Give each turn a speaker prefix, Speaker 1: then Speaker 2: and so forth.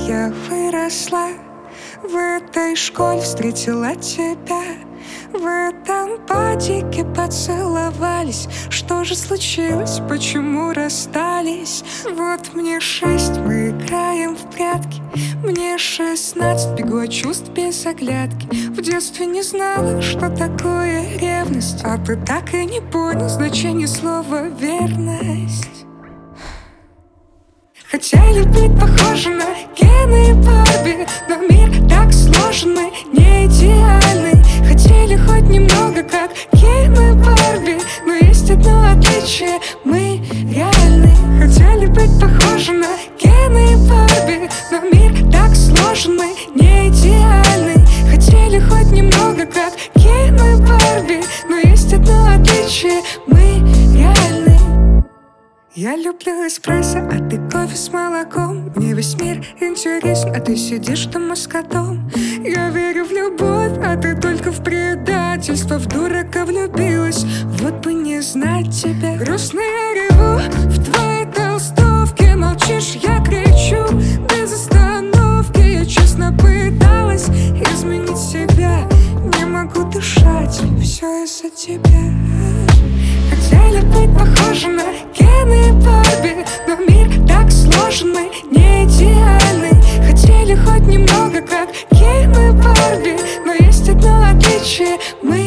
Speaker 1: я выросла, в этой школе встретила тебя, в этом падике поцеловались. Что же случилось, почему расстались? Вот мне 6, мы играем в прятки, мне 16, бегу от чувств без оглядки. В детстве не знала, что такое ревность, а ты так и не понял значение слова верность. Хотели быть похожи на Кена и Барби, но мир так сложен, мы не идеальны. Хотели хоть немного как Кен и Барби, но есть одно отличие, мы реальны. Хотели быть похожи на Кена и Барби, но мир так сложен, мы не идеальны. Хотели хоть немного как Кен и Барби, но есть одно отличие, мы реальны. Я люблю эспрессо, а ты кофе с молоком. Мне весь мир интересен, а ты сидишь дома с котом. Я верю в любовь, а ты только в предательство. В дурака влюбилась, вот бы не знать тебя. Грустно я реву в твоей толстовке, молчишь, я кричу без остановки. Я честно пыталась изменить себя, не могу дышать, все из-за тебя. Хотели быть похожи на Кена и Барби, но мир так сложен, мы не идеальны. Хотели хоть немного как Кен и Барби, но есть одно отличие, мы